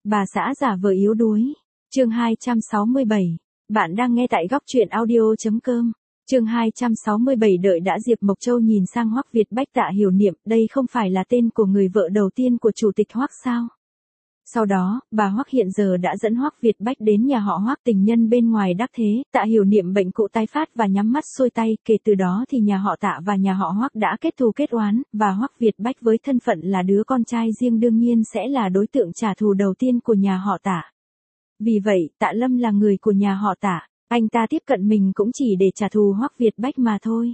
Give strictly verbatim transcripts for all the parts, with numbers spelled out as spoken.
Bà xã giả vờ yếu đuối. Chương hai trăm sáu mươi bảy. Bạn đang nghe tại góc truyện audio chấm com. Chương hai trăm sáu mươi bảy. Đợi đã. Diệp Mộc Châu nhìn sang Hoắc Việt Bách. Tạ Hiểu Niệm, đây không phải là tên của người vợ đầu tiên của chủ tịch Hoắc sao? Sau đó, bà Hoắc hiện giờ đã dẫn Hoắc Việt Bách đến nhà họ Hoắc. Tình nhân bên ngoài đắc thế. Tạ Hiểu Niệm bệnh cũ tái phát và nhắm mắt xuôi tay. Kể từ đó thì nhà họ Tạ và nhà họ Hoắc đã kết thù kết oán, và Hoắc Việt Bách với thân phận là đứa con trai riêng đương nhiên sẽ là đối tượng trả thù đầu tiên của nhà họ Tạ. Vì vậy, Tạ Lâm là người của nhà họ Tạ. Anh ta tiếp cận mình cũng chỉ để trả thù Hoắc Việt Bách mà thôi.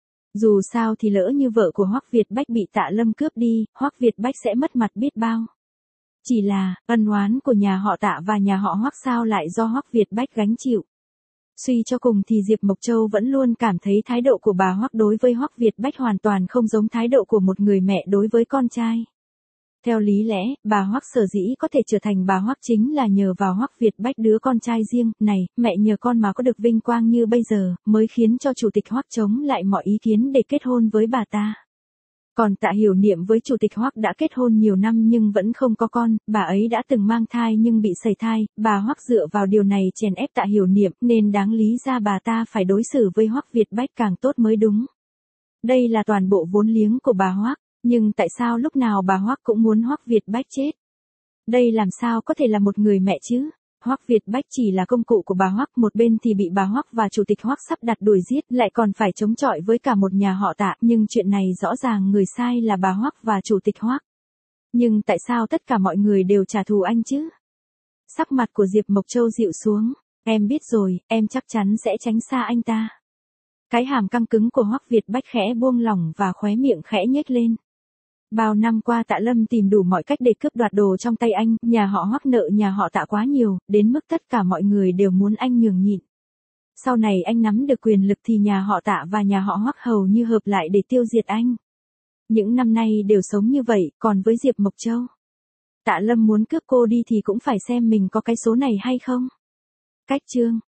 Dù sao thì lỡ như vợ của Hoắc Việt Bách bị Tạ Lâm cướp đi, Hoắc Việt Bách sẽ mất mặt biết bao. Chỉ là, ân oán của nhà họ Tạ và nhà họ Hoắc sao lại do Hoắc Việt Bách gánh chịu. Suy cho cùng thì Diệp Mộc Châu vẫn luôn cảm thấy thái độ của bà Hoắc đối với Hoắc Việt Bách hoàn toàn không giống thái độ của một người mẹ đối với con trai. Theo lý lẽ, bà Hoắc sở dĩ có thể trở thành bà Hoắc chính là nhờ vào Hoắc Việt Bách đứa con trai riêng, này, mẹ nhờ con mà có được vinh quang như bây giờ, mới khiến cho chủ tịch Hoắc chống lại mọi ý kiến để kết hôn với bà ta. Còn Tạ Hiểu Niệm với chủ tịch Hoắc đã kết hôn nhiều năm nhưng vẫn không có con, bà ấy đã từng mang thai nhưng bị sẩy thai, bà Hoắc dựa vào điều này chèn ép Tạ Hiểu Niệm nên đáng lý ra bà ta phải đối xử với Hoắc Việt Bách càng tốt mới đúng. Đây là toàn bộ vốn liếng của bà Hoắc, nhưng tại sao lúc nào bà Hoắc cũng muốn Hoắc Việt Bách chết? Đây làm sao có thể là một người mẹ chứ? Hoắc Việt Bách chỉ là công cụ của bà Hoắc, một bên thì bị bà Hoắc và chủ tịch Hoắc sắp đặt đuổi giết, lại còn phải chống chọi với cả một nhà họ Tạ, nhưng chuyện này rõ ràng người sai là bà Hoắc và chủ tịch Hoắc. Nhưng tại sao tất cả mọi người đều trả thù anh chứ? Sắc mặt của Diệp Mộc Châu dịu xuống, em biết rồi, em chắc chắn sẽ tránh xa anh ta. Cái hàm căng cứng của Hoắc Việt Bách khẽ buông lỏng và khóe miệng khẽ nhếch lên. Bao năm qua Tạ Lâm tìm đủ mọi cách để cướp đoạt đồ trong tay anh, nhà họ Hoắc nợ nhà họ Tạ quá nhiều, đến mức tất cả mọi người đều muốn anh nhường nhịn. Sau này anh nắm được quyền lực thì nhà họ Tạ và nhà họ Hoắc hầu như hợp lại để tiêu diệt anh. Những năm nay đều sống như vậy, còn với Diệp Mộc Châu, Tạ Lâm muốn cướp cô đi thì cũng phải xem mình có cái số này hay không. Cách chương